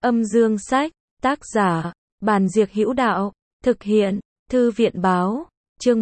Âm dương sách, tác giả, Bàn Diệc Hữu Đạo, thực hiện, Thư viện Báo, chương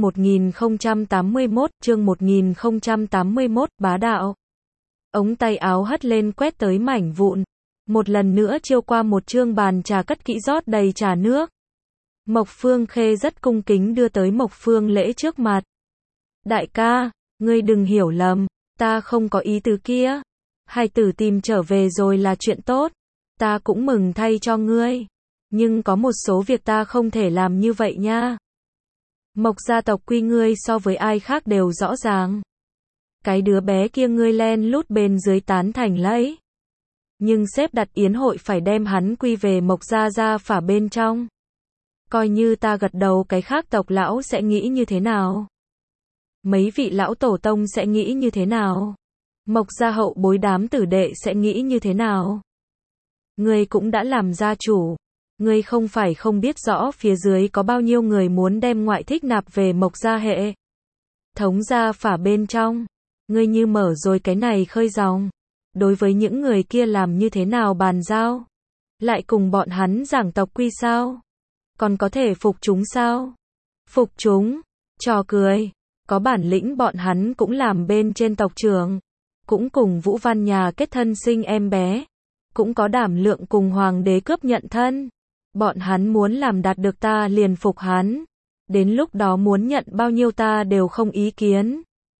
1081, bá đạo. Ống tay áo hất lên quét tới mảnh vụn, một lần nữa chiêu qua một chương bàn trà cất kỹ rót đầy trà nước. Mộc Phương Khê rất cung kính đưa tới Mộc Phương Lễ trước mặt. Đại ca, ngươi đừng hiểu lầm, ta không có ý tứ kia. Hai tử tìm trở về rồi là chuyện tốt, ta cũng mừng thay cho ngươi. Nhưng có một số việc ta không thể làm như vậy nha. Mộc gia tộc quy ngươi so với ai khác đều rõ ràng. Cái đứa bé kia ngươi len lút bên dưới tán thành lấy. Nhưng xếp đặt yến hội phải đem hắn quy về Mộc gia gia phả bên trong. Coi như ta gật đầu, cái khác tộc lão sẽ nghĩ như thế nào? Mấy vị lão tổ tông sẽ nghĩ như thế nào? Mộc gia hậu bối đám tử đệ sẽ nghĩ như thế nào? Ngươi cũng đã làm gia chủ. Ngươi không phải không biết rõ phía dưới có bao nhiêu người muốn đem ngoại thích nạp về Mộc gia hệ thống gia phả bên trong. Ngươi như mở rồi cái này khơi dòng. Đối với những người kia làm như thế nào bàn giao? Lại cùng bọn hắn giảng tộc quy sao? Còn có thể phục chúng sao? Phục chúng? Trò cười. Có bản lĩnh bọn hắn cũng làm bên trên tộc trưởng. Cũng cùng Vũ Văn nhà kết thân sinh em bé. Cũng có đảm lượng cùng hoàng đế cướp nhận thân. Bọn hắn muốn làm đạt được ta liền phục hắn. Đến lúc đó muốn nhận bao nhiêu ta đều không ý kiến.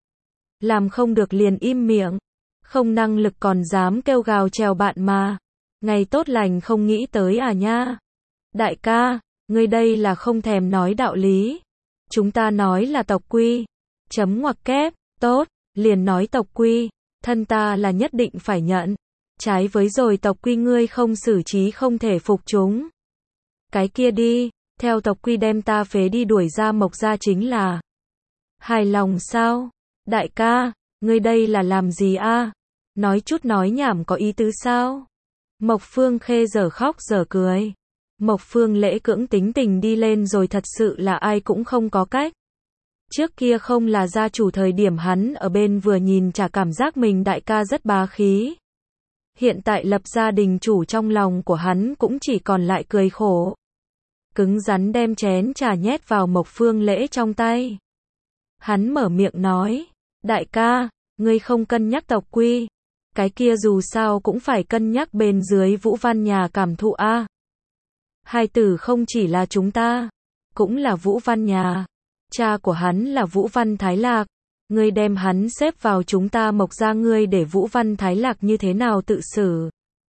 Làm không được liền im miệng. Không năng lực còn dám kêu gào trèo bạn mà. Ngày tốt lành không nghĩ tới à nha. Đại ca, ngươi đây là không thèm nói đạo lý. Chúng ta nói là tộc quy. Chấm ngoặc kép, tốt, liền nói tộc quy. Thân ta là nhất định phải nhận. Trái với rồi tộc quy ngươi không xử trí không thể phục chúng. Cái kia đi, theo tộc quy đem ta phế đi đuổi ra Mộc gia chính là. Hài lòng sao? Đại ca, ngươi đây là làm gì a? Nói chút nói nhảm có ý tứ sao? Mộc Phương Khê giờ khóc giờ cười. Mộc Phương Lễ cưỡng tính tình đi lên rồi thật sự là ai cũng không có cách. Trước kia không là gia chủ thời điểm hắn ở bên vừa nhìn chả cảm giác mình đại ca rất bá khí. Hiện tại lập gia đình chủ trong lòng của hắn cũng chỉ còn lại cười khổ. Cứng rắn đem chén trà nhét vào Mộc Phương Lễ trong tay. Hắn mở miệng nói, đại ca, ngươi không cân nhắc tộc quy. Cái kia dù sao cũng phải cân nhắc bên dưới Vũ Văn nhà cảm thụ a. Hai tử không chỉ là chúng ta, cũng là Vũ Văn nhà. Cha của hắn là Vũ Văn Thái Lạc. Ngươi đem hắn xếp vào chúng ta Mộc gia, ngươi để Vũ Văn Thái Lạc như thế nào tự xử?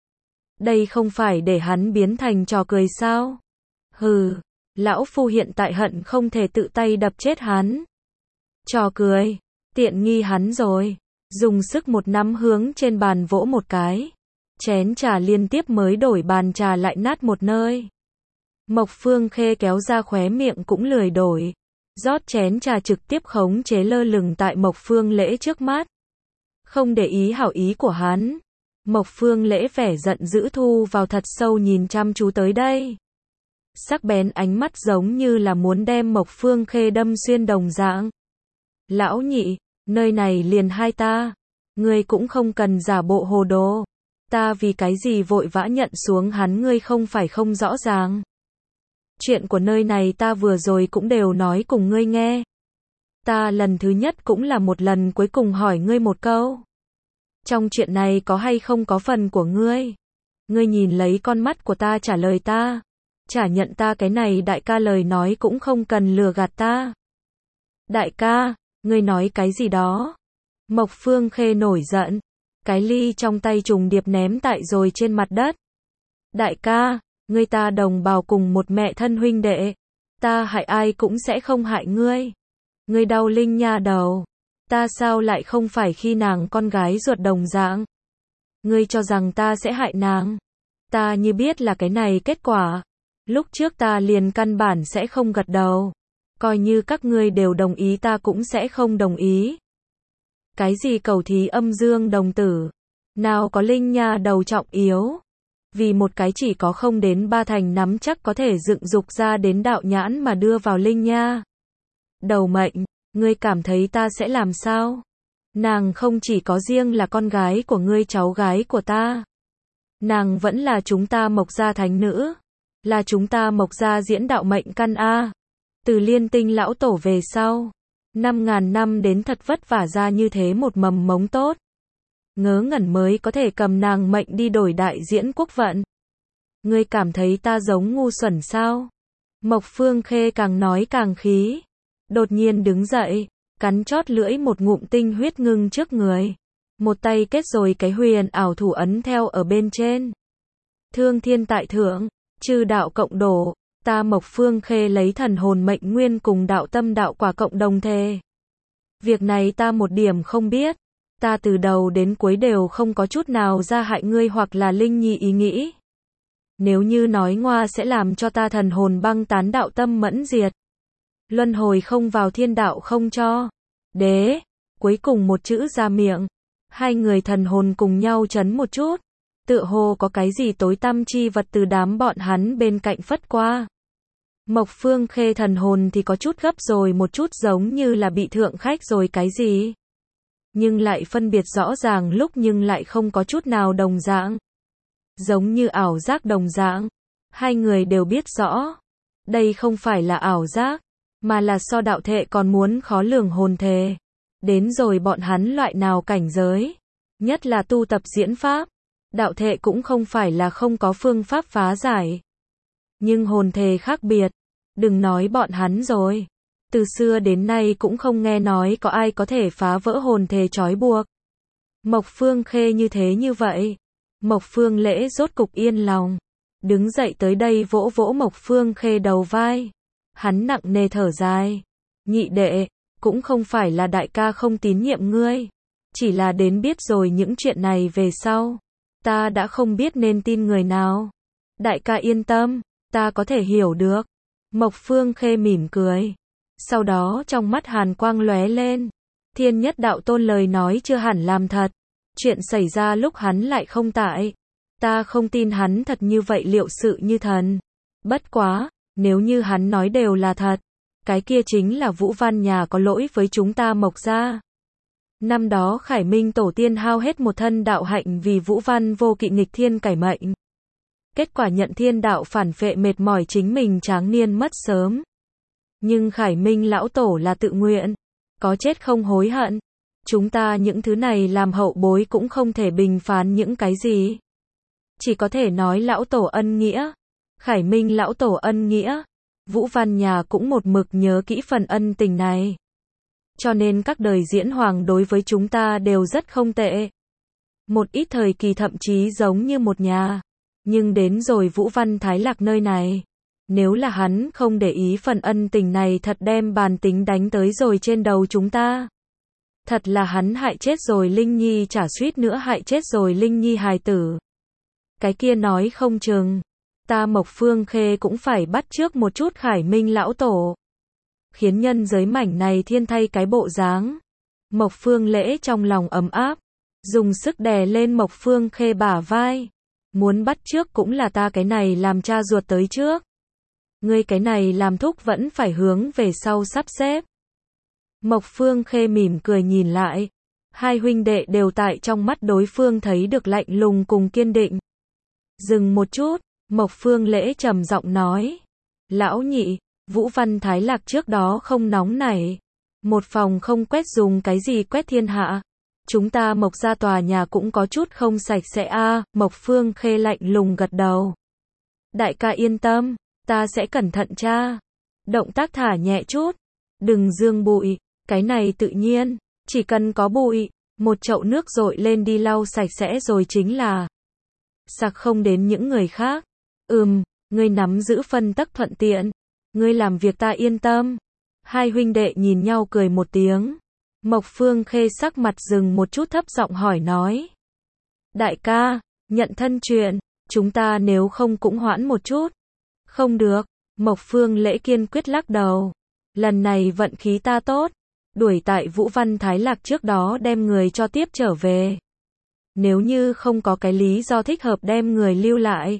Đây không phải để hắn biến thành trò cười sao? Hừ, lão phu hiện tại hận không thể tự tay đập chết hắn. Trò cười, tiện nghi hắn rồi. Dùng sức một nắm hướng trên bàn vỗ một cái. Chén trà liên tiếp mới đổi bàn trà lại nát một nơi. Mộc Phương Khê kéo ra khóe miệng cũng lười đổi. Rót chén trà trực tiếp khống chế lơ lửng tại Mộc Phương Lễ trước mắt. Không để ý hảo ý của hắn. Mộc Phương Lễ vẻ giận dữ thu vào thật sâu nhìn chăm chú tới đây. Sắc bén ánh mắt giống như là muốn đem Mộc Phương Khê đâm xuyên đồng dạng. Lão nhị, nơi này liền hai ta. Ngươi cũng không cần giả bộ hồ đồ. Ta vì cái gì vội vã nhận xuống hắn ngươi không phải không rõ ràng. Chuyện của nơi này ta vừa rồi cũng đều nói cùng ngươi nghe. Ta lần thứ nhất cũng là một lần cuối cùng hỏi ngươi một câu. Trong chuyện này có hay không có phần của ngươi? Ngươi nhìn lấy con mắt của ta trả lời ta. Chả nhận ta cái này đại ca lời nói cũng không cần lừa gạt ta. Đại ca, ngươi nói cái gì đó? Mộc Phương Khê nổi giận. Cái ly trong tay trùng điệp ném tại rồi trên mặt đất. Đại ca, ngươi ta đồng bào cùng một mẹ thân huynh đệ. Ta hại ai cũng sẽ không hại ngươi. Ngươi đau Linh nha đầu. Ta sao lại không phải khi nàng con gái ruột đồng dạng? Ngươi cho rằng ta sẽ hại nàng? Ta như biết là cái này kết quả. Lúc trước ta liền căn bản sẽ không gật đầu. Coi như các ngươi đều đồng ý ta cũng sẽ không đồng ý. Cái gì cầu thí âm dương đồng tử? Nào có Linh nha đầu trọng yếu. Vì một cái chỉ có không đến 3 thành nắm chắc có thể dựng dục ra đến đạo nhãn mà đưa vào Linh nha đầu mệnh, ngươi cảm thấy ta sẽ làm sao? Nàng không chỉ có riêng là con gái của ngươi, cháu gái của ta. Nàng vẫn là chúng ta Mộc gia thánh nữ. Là chúng ta Mộc gia diễn đạo mệnh căn A. Từ Liên Tinh lão tổ về sau. 5.000 năm đến thật vất vả ra như thế một mầm mống tốt. Ngớ ngẩn mới có thể cầm nàng mệnh đi đổi đại diễn quốc vận. Ngươi cảm thấy ta giống ngu xuẩn sao? Mộc Phương Khê càng nói càng khí. Đột nhiên đứng dậy, cắn chót lưỡi một ngụm tinh huyết ngưng trước người. Một tay kết rồi cái huyền ảo thủ ấn theo ở bên trên. Thương thiên tại thượng, chư đạo cộng đổ, ta Mộc Phương Khê lấy thần hồn mệnh nguyên cùng đạo tâm đạo quả cộng đồng thề. Việc này ta một điểm không biết. Ta từ đầu đến cuối đều không có chút nào ra hại ngươi hoặc là Linh Nhi ý nghĩ. Nếu như nói ngoa sẽ làm cho ta thần hồn băng tán đạo tâm mẫn diệt. Luân hồi không vào thiên đạo không cho. Đế, cuối cùng một chữ ra miệng. Hai người thần hồn cùng nhau chấn một chút. Tựa hồ có cái gì tối tăm chi vật từ đám bọn hắn bên cạnh phất qua. Mộc Phương Khê thần hồn thì có chút gấp rồi một chút giống như là bị thượng khách rồi cái gì. Nhưng lại phân biệt rõ ràng lúc nhưng lại không có chút nào đồng dạng. Giống như ảo giác đồng dạng. Hai người đều biết rõ. Đây không phải là ảo giác, mà là so đạo thệ còn muốn khó lường hồn thề. Đến rồi bọn hắn loại nào cảnh giới. Nhất là tu tập diễn pháp. Đạo thệ cũng không phải là không có phương pháp phá giải. Nhưng hồn thề khác biệt. Đừng nói bọn hắn rồi. Từ xưa đến nay cũng không nghe nói có ai có thể phá vỡ hồn thề trói buộc. Mộc Phương Khê như thế như vậy. Mộc Phương Lễ rốt cục yên lòng. Đứng dậy tới đây vỗ vỗ Mộc Phương Khê đầu vai. Hắn nặng nề thở dài. Nhị đệ, cũng không phải là đại ca không tín nhiệm ngươi. Chỉ là đến biết rồi những chuyện này về sau. Ta đã không biết nên tin người nào. Đại ca yên tâm, ta có thể hiểu được. Mộc Phương Khê mỉm cười. Sau đó trong mắt hàn quang lóe lên. Thiên Nhất Đạo Tôn lời nói chưa hẳn làm thật. Chuyện xảy ra lúc hắn lại không tại. Ta không tin hắn thật như vậy liệu sự như thần. Bất quá, nếu như hắn nói đều là thật. Cái kia chính là Vũ Văn nhà có lỗi với chúng ta Mộc gia. Năm đó Khải Minh tổ tiên hao hết một thân đạo hạnh vì Vũ Văn vô kỵ nghịch thiên cải mệnh. Kết quả nhận thiên đạo phản phệ mệt mỏi chính mình tráng niên mất sớm. Nhưng Khải Minh lão tổ là tự nguyện. Có chết không hối hận. Chúng ta những thứ này làm hậu bối cũng không thể bình phán những cái gì. Chỉ có thể nói lão tổ ân nghĩa. Khải Minh lão tổ ân nghĩa. Vũ Văn nhà cũng một mực nhớ kỹ phần ân tình này. Cho nên các đời diễn hoàng đối với chúng ta đều rất không tệ. Một ít thời kỳ thậm chí giống như một nhà. Nhưng đến rồi Vũ Văn Thái Lạc nơi này. Nếu là hắn không để ý phần ân tình này thật đem bàn tính đánh tới rồi trên đầu chúng ta. Thật là hắn hại chết rồi Linh Nhi chả suýt nữa hại chết rồi Linh Nhi hài tử. Cái kia nói không chừng. Ta Mộc Phương Khê cũng phải bắt chước một chút Khải Minh lão tổ. Khiến nhân giới mảnh này thiên thay cái bộ dáng. Mộc Phương Lễ trong lòng ấm áp. Dùng sức đè lên Mộc Phương Khê bả vai. Muốn bắt chước cũng là ta cái này làm cha ruột tới trước. Ngươi cái này làm thúc vẫn phải hướng về sau sắp xếp. Mộc Phương Khê mỉm cười nhìn lại. Hai huynh đệ đều tại trong mắt đối phương thấy được lạnh lùng cùng kiên định. Dừng một chút, Mộc Phương Lễ trầm giọng nói. Lão nhị, Vũ Văn Thái Lạc trước đó không nóng nảy. Một phòng không quét dùng cái gì quét thiên hạ. Chúng ta Mộc gia tòa nhà cũng có chút không sạch sẽ a. Mộc Phương Khê lạnh lùng gật đầu. Đại ca yên tâm, ta sẽ cẩn thận cha. Động tác thả nhẹ chút. Đừng dương bụi, cái này tự nhiên. Chỉ cần có bụi, một chậu nước dội lên đi lau sạch sẽ rồi chính là. Sặc không đến những người khác. Ngươi nắm giữ phân tắc thuận tiện. Ngươi làm việc ta yên tâm. Hai huynh đệ nhìn nhau cười một tiếng. Mộc Phương Khê sắc mặt dừng một chút thấp giọng hỏi nói. Đại ca, nhận thân chuyện, chúng ta nếu không cũng hoãn một chút. Không được, Mộc Phương Lễ kiên quyết lắc đầu. Lần này vận khí ta tốt. Đuổi tại Vũ Văn Thái Lạc trước đó đem người cho tiếp trở về. Nếu như không có cái lý do thích hợp đem người lưu lại.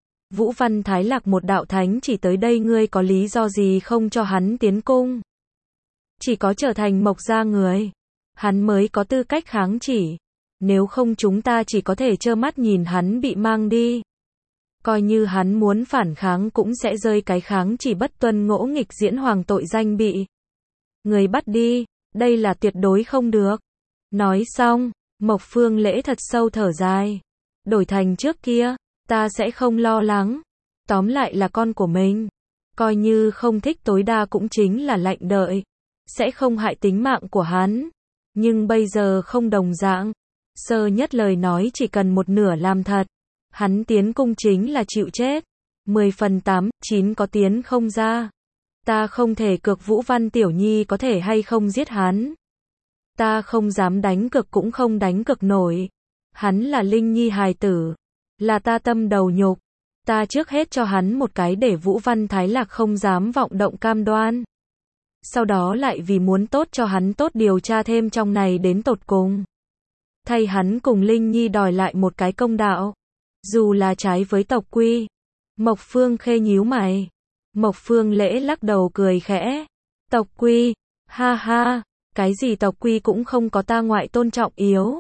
Vũ Văn Thái Lạc một đạo thánh chỉ tới đây ngươi có lý do gì không cho hắn tiến cung. Chỉ có trở thành Mộc gia người. Hắn mới có tư cách kháng chỉ. nếu không chúng ta chỉ có thể trơ mắt nhìn hắn bị mang đi. Coi như hắn muốn phản kháng cũng sẽ rơi cái kháng chỉ bất tuân ngỗ nghịch diễn hoàng tội danh bị người bắt đi, đây là tuyệt đối không được. Nói xong, Mộc Phương Lễ thật sâu thở dài. Đổi thành trước kia, ta sẽ không lo lắng. Tóm lại là con của mình. Coi như không thích tối đa cũng chính là lạnh đợi. Sẽ không hại tính mạng của hắn. Nhưng bây giờ không đồng dạng. Sơ nhất lời nói chỉ cần một nửa làm thật. Hắn tiến cung chính là chịu chết. 10 phần 8, 9 có tiến không ra. Ta không thể cược Vũ Văn Tiểu Nhi có thể hay không giết hắn. Ta không dám đánh cược cũng không đánh cược nổi. Hắn là Linh Nhi hài tử. Là ta tâm đầu nhục. Ta trước hết cho hắn một cái để Vũ Văn Thái Lạc không dám vọng động cam đoan. Sau đó lại vì muốn tốt cho hắn tốt điều tra thêm trong này đến tột cùng. Thay hắn cùng Linh Nhi đòi lại một cái công đạo. Dù là trái với tộc quy. Mộc Phương Khê nhíu mày. Mộc Phương Lễ lắc đầu cười khẽ. Tộc quy, ha ha, cái gì tộc quy cũng không có ta ngoại tôn trọng yếu.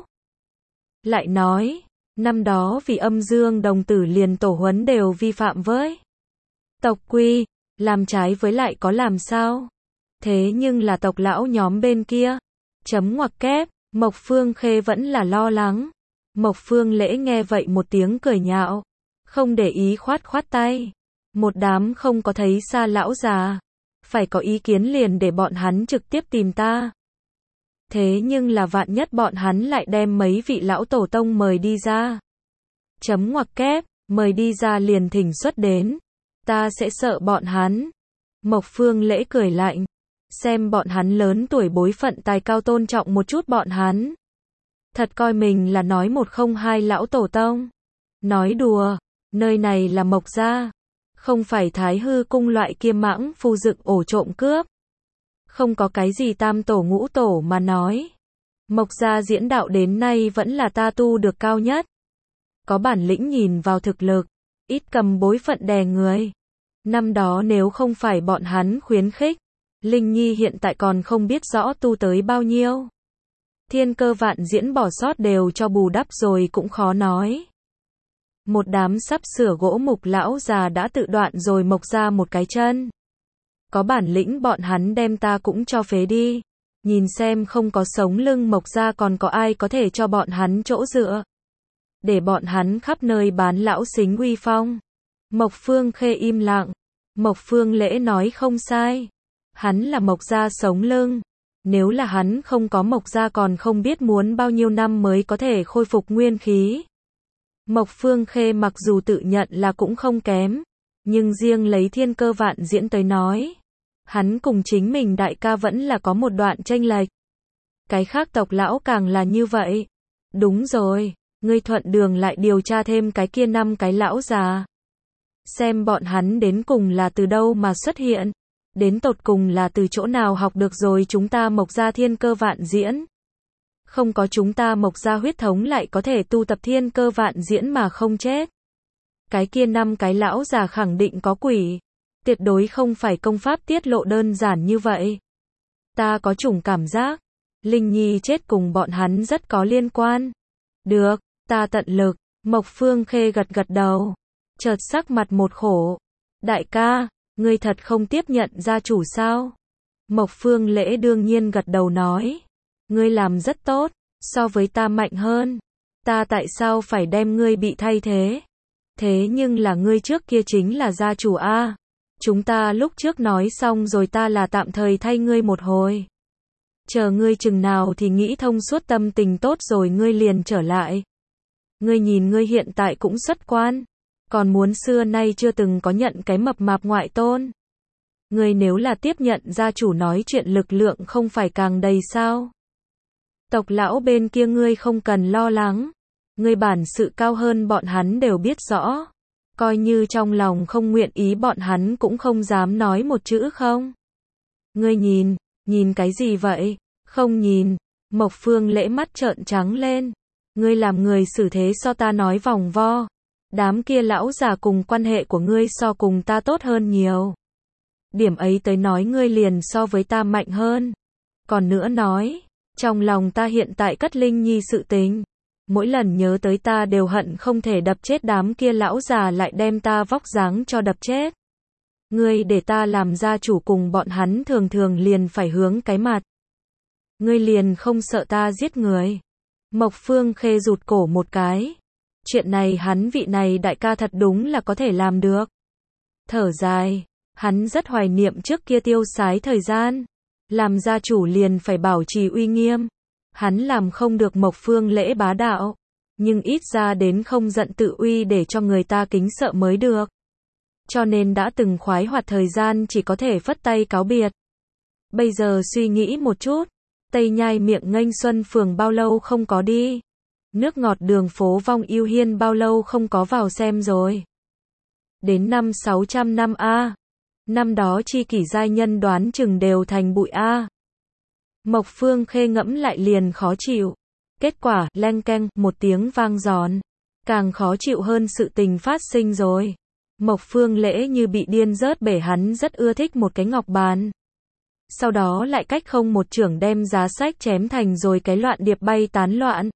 Lại nói, năm đó vì âm dương đồng tử liền tổ huấn đều vi phạm với tộc quy, làm trái với lại có làm sao? Thế nhưng là tộc lão nhóm bên kia. Chấm ngoặc kép, Mộc Phương Khê vẫn là lo lắng. Mộc Phương Lễ nghe vậy một tiếng cười nhạo. Không để ý khoát khoát tay. Một đám không có thấy xa lão già. Phải có ý kiến liền để bọn hắn trực tiếp tìm ta. Thế nhưng là vạn nhất bọn hắn lại đem mấy vị lão tổ tông mời đi ra. Chấm ngoặc kép, mời đi ra liền thỉnh xuất đến. Ta sẽ sợ bọn hắn. Mộc Phương Lễ cười lạnh. Xem bọn hắn lớn tuổi bối phận tài cao tôn trọng một chút bọn hắn. Thật coi mình là nói một không hai lão tổ tông. Nói đùa, nơi này là Mộc gia. Không phải Thái Hư cung loại kia mãng phu dựng ổ trộm cướp. Không có cái gì tam tổ ngũ tổ mà nói. Mộc gia diễn đạo đến nay vẫn là ta tu được cao nhất. Có bản lĩnh nhìn vào thực lực, ít cầm bối phận đè người. Năm đó nếu không phải bọn hắn khuyến khích, Linh Nhi hiện tại còn không biết rõ tu tới bao nhiêu. Thiên Cơ Vạn Diễn bỏ sót đều cho bù đắp rồi cũng khó nói. Một đám sắp sửa gỗ mục lão già đã tự đoạn rồi Mộc ra một cái chân. Có bản lĩnh bọn hắn đem ta cũng cho phế đi. Nhìn xem không có sống lưng Mộc ra còn có ai có thể cho bọn hắn chỗ dựa. Để bọn hắn khắp nơi bán lão xính uy phong. Mộc Phương Khê im lặng. Mộc Phương Lễ nói không sai. Hắn là Mộc gia sống lưng. Nếu là hắn không có Mộc gia còn không biết muốn bao nhiêu năm mới có thể khôi phục nguyên khí. Mộc Phương Khê mặc dù tự nhận là cũng không kém. Nhưng riêng lấy Thiên Cơ Vạn Diễn tới nói. Hắn cùng chính mình đại ca vẫn là có một đoạn chênh lệch. Cái khác tộc lão càng là như vậy. Đúng rồi, ngươi thuận đường lại điều tra thêm cái kia 5 cái lão già. Xem bọn hắn đến cùng là từ đâu mà xuất hiện. Đến tột cùng là từ chỗ nào học được rồi chúng ta Mộc gia Thiên Cơ Vạn Diễn. Không có chúng ta Mộc gia huyết thống lại có thể tu tập Thiên Cơ Vạn Diễn mà không chết. Cái kia 5 cái lão già khẳng định có quỷ. Tuyệt đối không phải công pháp tiết lộ đơn giản như vậy. Ta có chủng cảm giác. Linh Nhi chết cùng bọn hắn rất có liên quan. Được, ta tận lực. Mộc Phương Khê gật gật đầu. Chợt sắc mặt một khổ. Đại ca, ngươi thật không tiếp nhận gia chủ sao? Mộc Phương Lễ đương nhiên gật đầu nói. Ngươi làm rất tốt, so với ta mạnh hơn. Ta tại sao phải đem ngươi bị thay thế? Thế nhưng là ngươi trước kia chính là gia chủ a. Chúng ta lúc trước nói xong rồi ta là tạm thời thay ngươi một hồi. Chờ ngươi chừng nào thì nghĩ thông suốt tâm tình tốt rồi ngươi liền trở lại. Ngươi nhìn ngươi hiện tại cũng xuất quan. Còn muốn xưa nay chưa từng có nhận cái mập mạp ngoại tôn. Ngươi nếu là tiếp nhận gia chủ nói chuyện lực lượng không phải càng đầy sao? Tộc lão bên kia ngươi không cần lo lắng. Ngươi bản sự cao hơn bọn hắn đều biết rõ. Coi như trong lòng không nguyện ý bọn hắn cũng không dám nói một chữ không. Ngươi nhìn cái gì vậy? Không nhìn. Mộc Phương Lễ mắt trợn trắng lên. Ngươi làm người xử thế so ta nói vòng vo. Đám kia lão già cùng quan hệ của ngươi so cùng ta tốt hơn nhiều. Điểm ấy tới nói ngươi liền so với ta mạnh hơn. Còn nữa nói, trong lòng ta hiện tại cất Linh Nhi sự tình. Mỗi lần nhớ tới ta đều hận không thể đập chết đám kia lão già lại đem ta vóc dáng cho đập chết. Ngươi để ta làm gia chủ cùng bọn hắn thường thường liền phải hướng cái mặt. Ngươi liền không sợ ta giết người. Mộc Phương Khê rụt cổ một cái. Chuyện này hắn vị này đại ca thật đúng là có thể làm được. Thở dài, hắn rất hoài niệm trước kia tiêu sái thời gian. Làm gia chủ liền phải bảo trì uy nghiêm. Hắn làm không được Mộc Phương Lễ bá đạo. Nhưng ít ra đến không giận tự uy để cho người ta kính sợ mới được. Cho nên đã từng khoái hoạt thời gian chỉ có thể phất tay cáo biệt. Bây giờ suy nghĩ một chút. Tây Nhai Miệng Nghênh Xuân Phường bao lâu không có đi. Nước ngọt đường phố Vong Yêu Hiên bao lâu không có vào xem rồi. Đến năm 600 năm A. Năm đó chi kỷ giai nhân đoán chừng đều thành bụi A. Mộc Phương Khê ngẫm lại liền khó chịu. Kết quả, leng keng, một tiếng vang giòn. Càng khó chịu hơn sự tình phát sinh rồi. Mộc Phương Lễ như bị điên rớt bể, hắn rất ưa thích một cái ngọc bàn. Sau đó lại cách không một chưởng đem giá sách chém thành rồi cái loạn điệp bay tán loạn.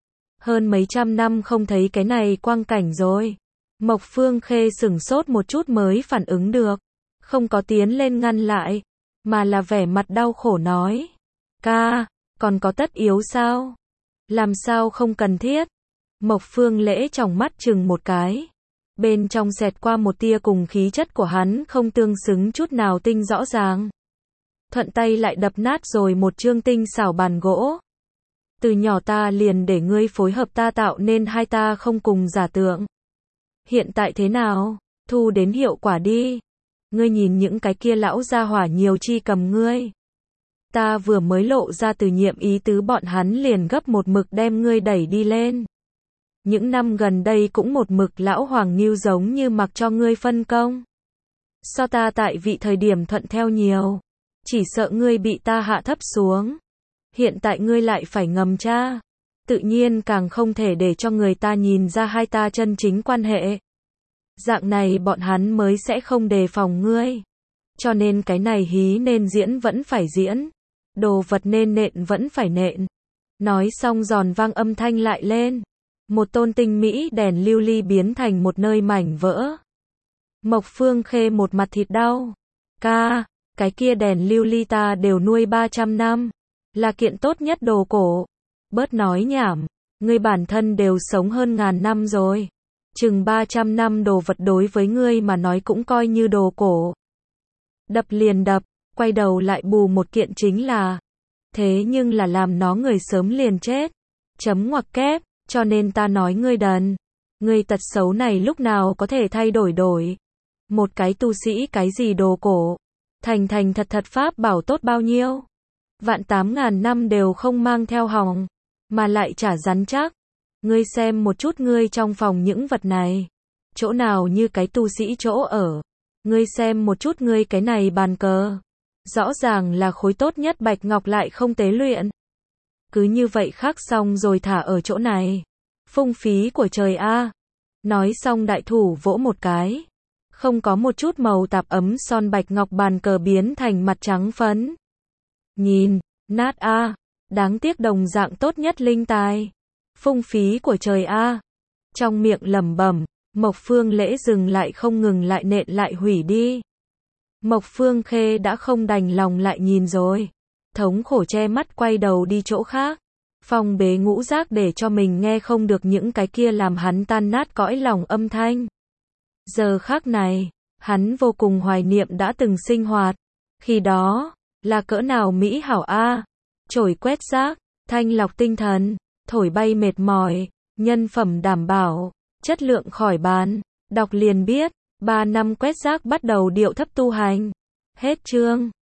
Hơn mấy trăm năm không thấy cái này quang cảnh rồi. Mộc Phương Khê sửng sốt một chút mới phản ứng được. Không có tiến lên ngăn lại. Mà là vẻ mặt đau khổ nói. Ca, còn có tất yếu sao? Làm sao không cần thiết? Mộc Phương Lễ tròng mắt chừng một cái. Bên trong xẹt qua một tia cùng khí chất của hắn không tương xứng chút nào tinh rõ ràng. Thuận tay lại đập nát rồi một chương tinh xảo bàn gỗ. Từ nhỏ ta liền để ngươi phối hợp ta tạo nên hai ta không cùng giả tượng. Hiện tại thế nào? Thu đến hiệu quả đi. Ngươi nhìn những cái kia lão gia hỏa nhiều chi cầm ngươi. Ta vừa mới lộ ra từ nhiệm ý tứ bọn hắn liền gấp một mực đem ngươi đẩy đi lên. Những năm gần đây cũng một mực lão Hoàng Ngưu giống như mặc cho ngươi phân công. So ta tại vị thời điểm thuận theo nhiều. Chỉ sợ ngươi bị ta hạ thấp xuống. Hiện tại ngươi lại phải ngầm tra. Tự nhiên càng không thể để cho người ta nhìn ra hai ta chân chính quan hệ. Dạng này bọn hắn mới sẽ không đề phòng ngươi. Cho nên cái này hí nên diễn vẫn phải diễn. Đồ vật nên nện vẫn phải nện. Nói xong giòn vang âm thanh lại lên. Một tôn tinh mỹ đèn lưu ly biến thành một nơi mảnh vỡ. Mộc Phương Khê một mặt thịt đau. Ca, cái kia đèn lưu ly ta đều nuôi 300 năm. Là kiện tốt nhất đồ cổ. Bớt nói nhảm. Ngươi bản thân đều sống hơn ngàn năm rồi. Chừng 300 năm đồ vật đối với ngươi mà nói cũng coi như đồ cổ. Đập liền đập. Quay đầu lại bù một kiện chính là. Thế nhưng là làm nó người sớm liền chết. Chấm ngoặc kép. Cho nên ta nói ngươi đần. Ngươi tật xấu này lúc nào có thể thay đổi. Một cái tu sĩ cái gì đồ cổ. Thành thật pháp bảo tốt bao nhiêu. Vạn 8.000 năm đều không mang theo hỏng. Mà lại chả rắn chắc. Ngươi xem một chút ngươi trong phòng những vật này. Chỗ nào như cái tu sĩ chỗ ở. Ngươi xem một chút ngươi cái này bàn cờ. Rõ ràng là khối tốt nhất bạch ngọc lại không tế luyện. Cứ như vậy khắc xong rồi thả ở chỗ này. Phung phí của trời a. Nói xong đại thủ vỗ một cái. Không có một chút màu tạp ấm son bạch ngọc bàn cờ biến thành mặt trắng phấn. Nhìn, nát a. Đáng tiếc đồng dạng tốt nhất linh tài. Phung phí của trời a. Trong miệng lẩm bẩm, Mộc Phương Lễ dừng lại không ngừng lại nện lại hủy đi. Mộc Phương Khê đã không đành lòng lại nhìn rồi. Thống khổ che mắt quay đầu đi chỗ khác. Phong bế ngũ giác để cho mình nghe không được những cái kia làm hắn tan nát cõi lòng âm thanh. Giờ khắc này, hắn vô cùng hoài niệm đã từng sinh hoạt. Khi đó, là cỡ nào mỹ hảo a. Chổi quét rác, thanh lọc tinh thần, thổi bay mệt mỏi, nhân phẩm đảm bảo, chất lượng khỏi bàn. Đọc liền biết, 3 năm quét rác bắt đầu điệu thấp tu hành. Hết chương.